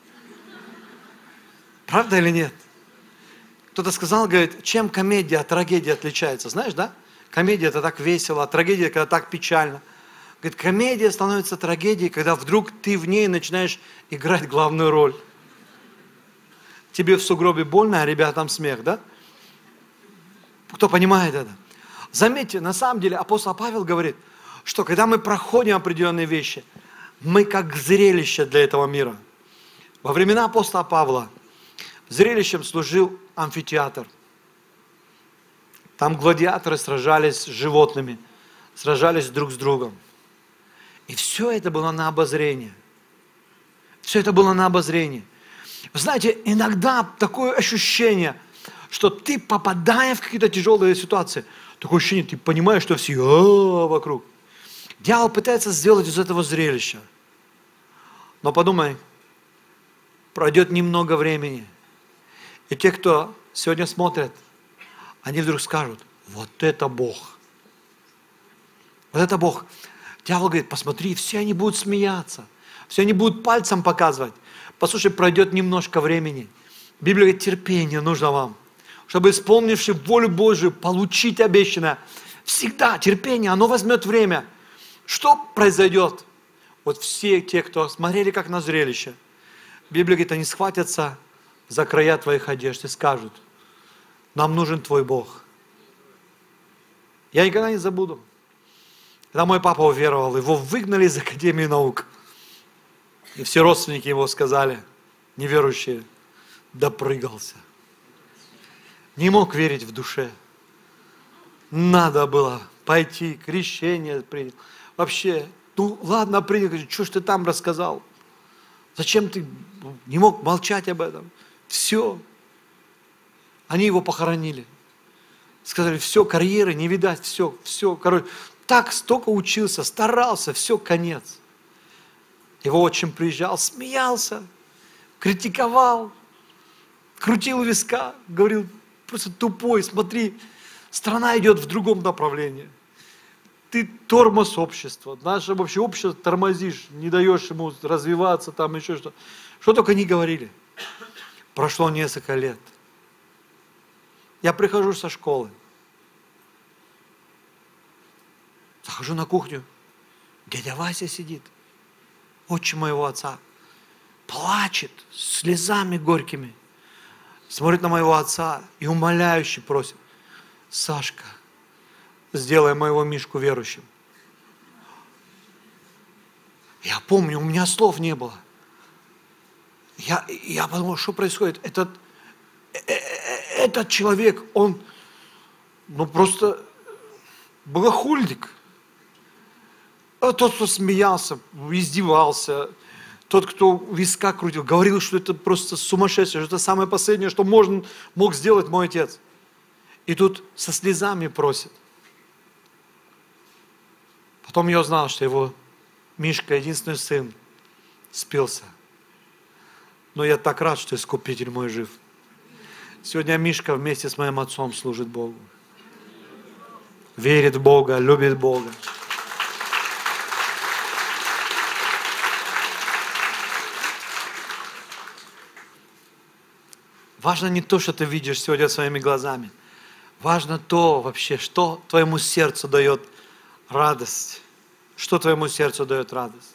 Правда или нет? Кто-то сказал, говорит, чем комедия от трагедии отличается? Знаешь, да? Комедия это так весело, а трагедия когда так печально. Говорит, комедия становится трагедией, когда вдруг ты в ней начинаешь играть главную роль. Тебе в сугробе больно, а ребятам смех, да? Кто понимает это? Заметьте, на самом деле апостол Павел говорит, что когда мы проходим определенные вещи, мы как зрелище для этого мира. Во времена апостола Павла зрелищем служил амфитеатр. Там гладиаторы сражались с животными, сражались друг с другом. И все это было на обозрение. Все это было на обозрение. Вы знаете, иногда такое ощущение, что ты, попадая в какие-то тяжелые ситуации, такое ощущение, ты понимаешь, что все вокруг. Дьявол пытается сделать из этого зрелища. Но подумай, пройдет немного времени, и те, кто сегодня смотрят, они вдруг скажут, вот это Бог. Вот это Бог. Дьявол говорит, посмотри, все они будут смеяться, все они будут пальцем показывать. Послушай, пройдет немножко времени. Библия говорит, терпение нужно вам, чтобы, исполнивши волю Божию, получить обещанное. Всегда терпение, оно возьмет время. Что произойдет? Вот все те, кто смотрели как на зрелище, Библия говорит, они схватятся за края твоих одежд и скажут, нам нужен твой Бог. Я никогда не забуду. Когда мой папа уверовал, его выгнали из Академии наук. И все родственники его сказали, неверующие, допрыгался. Не мог верить в душе. Надо было пойти, крещение принять. Вообще, ну ладно, принял, что ж ты там рассказал? Зачем ты не мог молчать об этом? Все. Они его похоронили. Сказали, все, карьеры не видать, все, короче. Так столько учился, старался, все, конец. Его отчим приезжал, смеялся, критиковал, крутил у виска, говорил, просто тупой, смотри, страна идет в другом направлении. Ты тормоз общества, наше вообще общество тормозишь, не даешь ему развиваться, там еще что. Что только не говорили. Прошло несколько лет. Я прихожу со школы. Захожу на кухню. Дядя Вася сидит. Отчим моего отца. Плачет слезами горькими. смотрит на моего отца и умоляюще просит: Сашка, сделай моего Мишку верующим. Я помню, у меня слов не было. Я подумал, что происходит? Этот человек, он просто богохульник. А тот, кто смеялся, издевался, тот, кто виска крутил, говорил, что это просто сумасшедшее, что это самое последнее, что мог сделать мой отец. И тут со слезами просит. Потом я узнал, что его Мишка, единственный сын, спился. Но я так рад, что Искупитель мой жив. Сегодня Мишка вместе с моим отцом служит Богу. Верит в Бога, любит Бога. Важно не то, что ты видишь сегодня своими глазами. Важно то вообще, что твоему сердцу дает радость. Что твоему сердцу дает радость.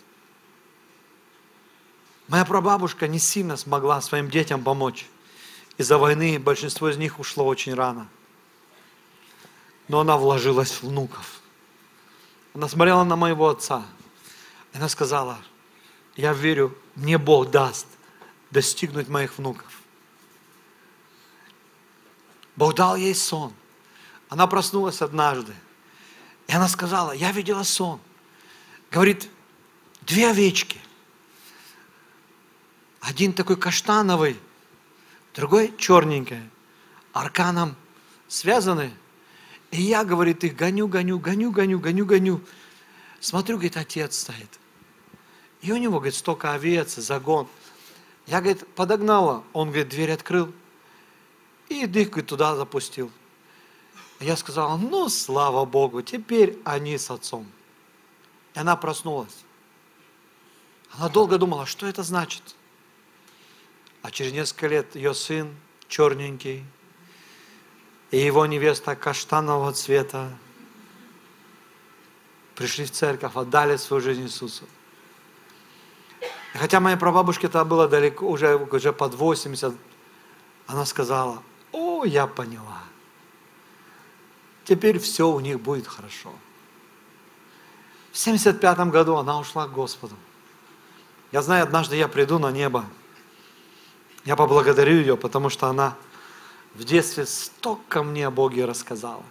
Моя прабабушка не сильно смогла своим детям помочь. Из-за войны большинство из них ушло очень рано. Но она вложилась в внуков. Она смотрела на моего отца. И она сказала: я верю, мне Бог даст достигнуть моих внуков. Бог дал ей сон. Она проснулась однажды. И она сказала: я видела сон. Говорит, 2 овечки. Один такой каштановый, другой черненький. Арканом связаны. И я, говорит, их гоню. Смотрю, говорит, отец стоит. И у него, говорит, столько овец, загон. Я, говорит, подогнала. Он, говорит, дверь открыл. И их, говорит, туда запустил. Я сказала: ну, слава Богу, теперь они с отцом. И она проснулась. Она долго думала, что это значит. А через несколько лет ее сын черненький, и его невеста каштанового цвета пришли в церковь, отдали свою жизнь Иисусу. И хотя моей прабабушке это было далеко, уже под 80, она сказала: о, я поняла. Теперь все у них будет хорошо. В 75 году она ушла к Господу. Я знаю, однажды я приду на небо. Я поблагодарю ее, потому что она в детстве столько мне о Боге рассказала.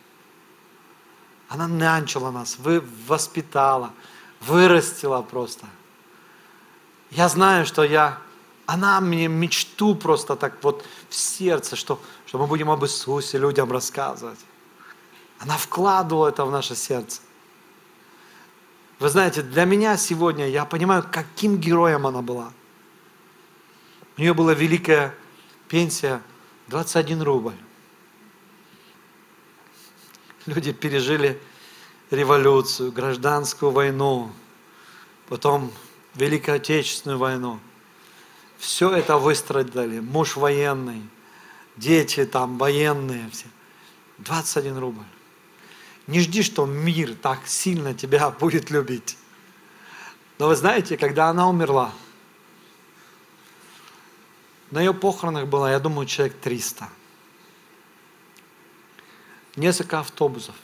Она нянчила нас, воспитала, вырастила просто. Я знаю, что она мне мечту просто так вот в сердце, что мы будем об Иисусе людям рассказывать. Она вкладывала это в наше сердце. Вы знаете, для меня сегодня, я понимаю, каким героем она была. У нее была великая пенсия 21 рубль. Люди пережили революцию, гражданскую войну, потом Великую Отечественную войну. Все это выстрадали. Муж военный, дети там военные все. 21 рубль. Не жди, что мир так сильно тебя будет любить. Но вы знаете, когда она умерла, на ее похоронах было, я думаю, человек 300. Несколько автобусов.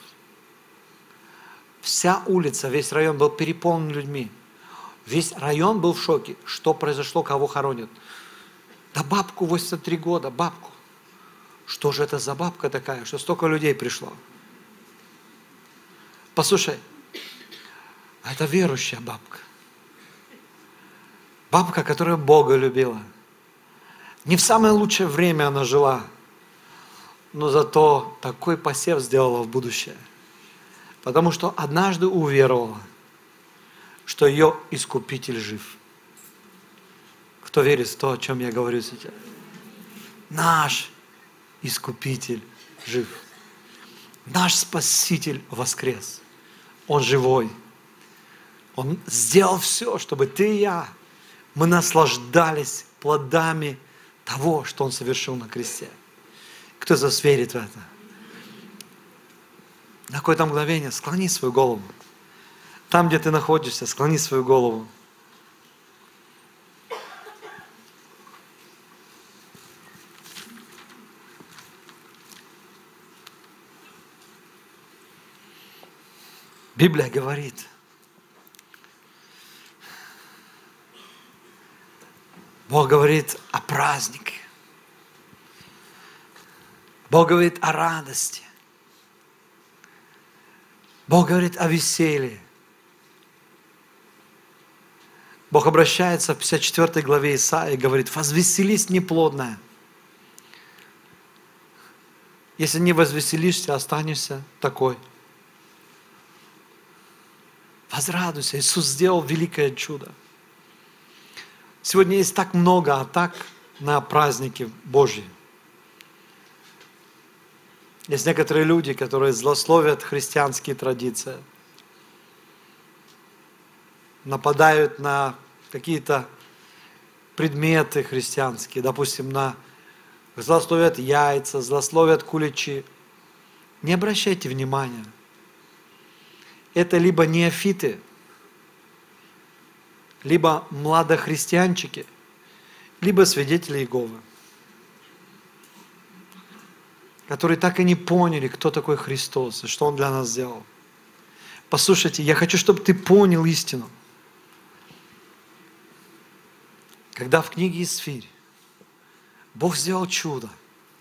Вся улица, весь район был переполнен людьми. Весь район был в шоке, что произошло, кого хоронят. Да бабку 83 года, бабку. Что же это за бабка такая, что столько людей пришло? Послушай, это верующая бабка. Бабка, которая Бога любила. Не в самое лучшее время она жила, но зато такой посев сделала в будущее. Потому что однажды уверовала, что ее Искупитель жив. Кто верит в то, о чем я говорю сейчас? Наш Искупитель жив. Наш Спаситель воскрес. Он живой. Он сделал все, чтобы ты и я, мы наслаждались плодами того, что Он совершил на кресте. Кто из вас верит в это? На какое-то мгновение склони свою голову. Там, где ты находишься, склони свою голову. Библия говорит, Бог говорит о празднике. Бог говорит о радости. Бог говорит о веселье. Бог обращается в 54 главе Исаии и говорит: возвеселись, неплодная. Если не возвеселишься, останешься такой. Возрадуйся. Иисус сделал великое чудо. Сегодня есть так много атак на праздники Божьи. Есть некоторые люди, которые злословят христианские традиции, нападают на какие-то предметы христианские, допустим, злословят яйца, злословят куличи. Не обращайте внимания. Это либо неофиты, либо младохристианчики, либо свидетели Иеговы, которые так и не поняли, кто такой Христос и что Он для нас сделал. Послушайте, я хочу, чтобы ты понял истину. Когда в книге Исфирь Бог сделал чудо,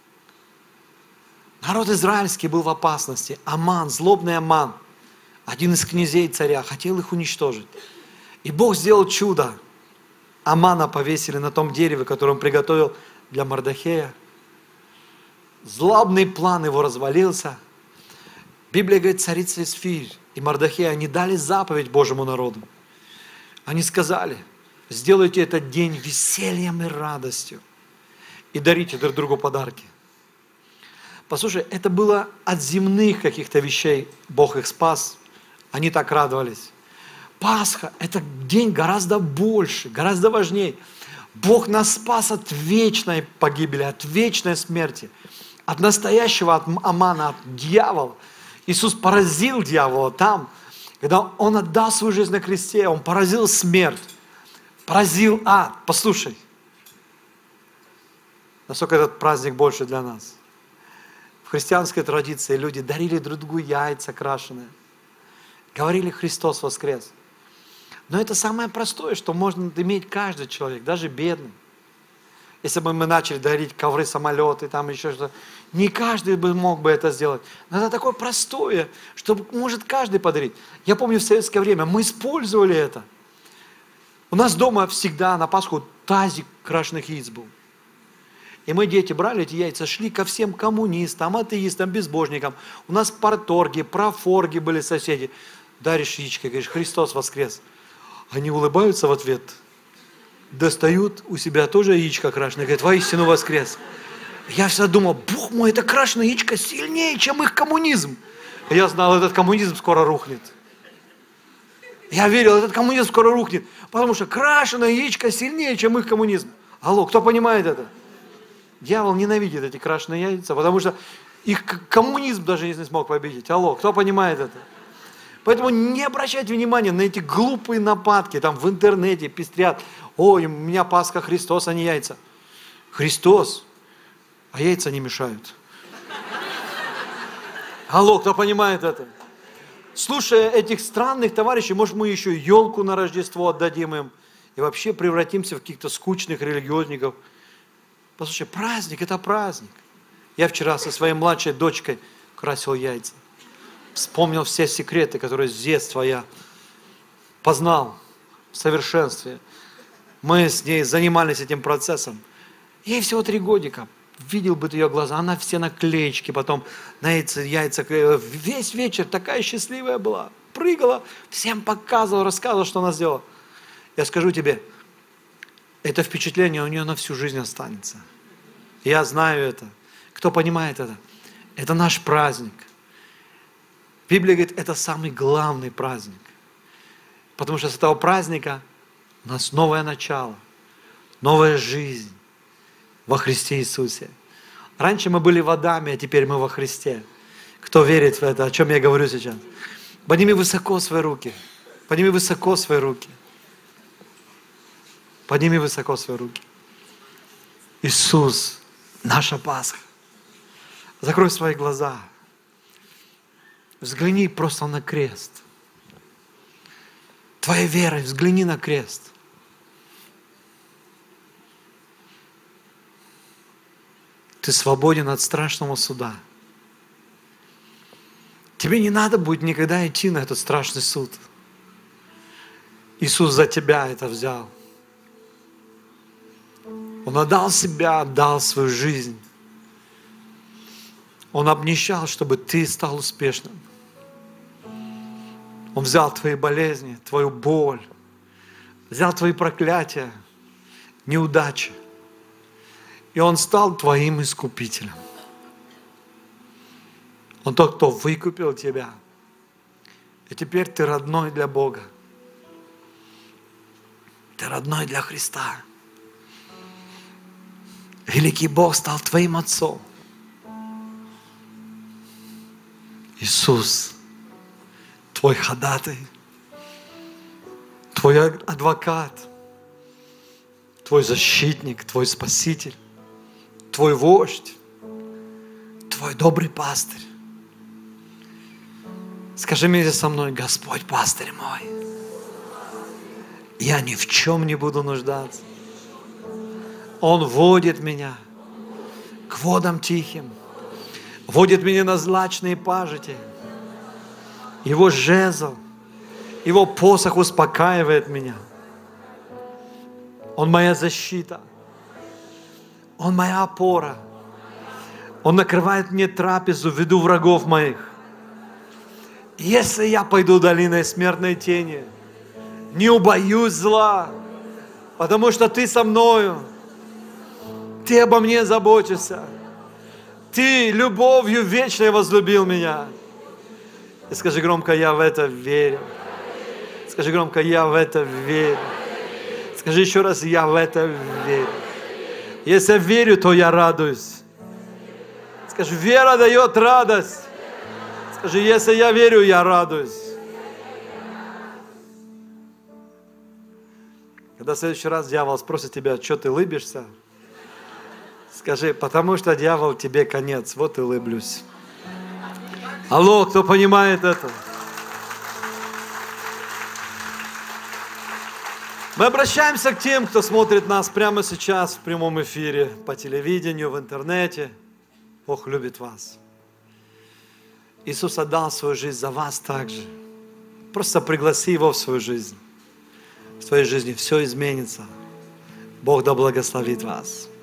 народ израильский был в опасности. Аман, злобный Аман, один из князей царя, хотел их уничтожить. И Бог сделал чудо. Амана повесили на том дереве, которое он приготовил для Мордехея. Злобный план его развалился. Библия говорит, царица Исфирь и Мордехей, они дали заповедь Божьему народу. Они сказали: сделайте этот день весельем и радостью и дарите друг другу подарки. Послушай, это было от земных каких-то вещей. Бог их спас. Они так радовались. Пасха – это день гораздо больше, гораздо важнее. Бог нас спас от вечной погибели, от вечной смерти, от настоящего, от Амана, от дьявола. Иисус поразил дьявола там, когда Он отдал свою жизнь на кресте, Он поразил смерть, поразил ад. Послушай, насколько этот праздник больше для нас. В христианской традиции люди дарили друг другу яйца крашеные, говорили: Христос воскрес. Но это самое простое, что может иметь каждый человек, даже бедный. Если бы мы начали дарить ковры, самолеты, там еще что-то, не каждый бы мог бы это сделать. Но это такое простое, что может каждый подарить. Я помню, в советское время мы использовали это. У нас дома всегда на Пасху тазик крашеных яиц был. И мы, дети, брали эти яйца, шли ко всем коммунистам, атеистам, безбожникам. У нас парторги, профорги были соседи. Даришь яичко, говоришь: Христос воскрес. Они улыбаются в ответ, достают у себя тоже яичко крашеное, говорят: воистину воскрес. Я всегда думал: Бог мой, это крашеное яичко сильнее, чем их коммунизм. Я знал, этот коммунизм скоро рухнет. Я верил, этот коммунизм скоро рухнет, потому что крашеное яичко сильнее, чем их коммунизм. Алло, кто понимает это? Дьявол ненавидит эти крашеные яйца, потому что их коммунизм даже не смог победить. Алло, кто понимает это? Поэтому не обращайте внимания на эти глупые нападки, там в интернете пестрят: ой, у меня Пасха, Христос, а не яйца. Христос, а яйца не мешают. Алло, кто понимает это? Слушая этих странных товарищей, может, мы еще елку на Рождество отдадим им и вообще превратимся в каких-то скучных религиозников. Послушай, праздник – это праздник. Я вчера со своей младшей дочкой красил яйца. Вспомнил все секреты, которые с детства я познал в совершенстве. Мы с ней занимались этим процессом. Ей всего 3 годика. Видел бы ты ее глаза, она все наклеечки, потом на эти яйца клеила. Весь вечер такая счастливая была. Прыгала, всем показывала, рассказывала, что она сделала. Я скажу тебе, это впечатление у нее на всю жизнь останется. Я знаю это. Кто понимает это? Это наш праздник. Библия говорит, это самый главный праздник. Потому что с этого праздника у нас новое начало, новая жизнь во Христе Иисусе. Раньше мы были в Адаме, а теперь мы во Христе. Кто верит в это? О чем я говорю сейчас? Подними высоко свои руки. Подними высоко свои руки. Подними высоко свои руки. Иисус, наша Пасха. Закрой свои глаза. Взгляни просто на крест. твоей верой взгляни на крест. Ты свободен от страшного суда. Тебе не надо будет никогда идти на этот страшный суд. Иисус за тебя это взял. Он отдал себя, отдал свою жизнь. Он обнищал, чтобы ты стал успешным. Он взял твои болезни, твою боль, взял твои проклятия, неудачи. И Он стал твоим искупителем. Он тот, кто выкупил тебя. И теперь ты родной для Бога. Ты родной для Христа. Великий Бог стал твоим отцом. Иисус, твой ходатай, твой адвокат, твой защитник, твой спаситель, твой вождь, твой добрый пастырь. Скажи вместе со мной: Господь, пастырь мой, я ни в чем не буду нуждаться. Он водит меня к водам тихим, водит меня на злачные пажити. Его жезл, Его посох успокаивает меня. Он моя защита. Он моя опора. Он накрывает мне трапезу в виду врагов моих. Если я пойду долиной смертной тени, не убоюсь зла, потому что Ты со мною. Ты обо мне заботишься. Ты любовью вечной возлюбил меня. И скажи громко: я в это верю. Скажи громко: я в это верю. Скажи еще раз: я в это верю. Если я верю, то я радуюсь. Скажи: вера дает радость. Скажи: если я верю, я радуюсь. Когда в следующий раз дьявол спросит тебя: что ты улыбишься? Скажи: потому что, дьявол, тебе конец. Вот и улыблюсь. Алло, кто понимает это? Мы обращаемся к тем, кто смотрит нас прямо сейчас в прямом эфире, по телевидению, в интернете. Бог любит вас. Иисус отдал свою жизнь за вас также. Просто пригласи Его в свою жизнь. В твоей жизни все изменится. Бог да благословит вас.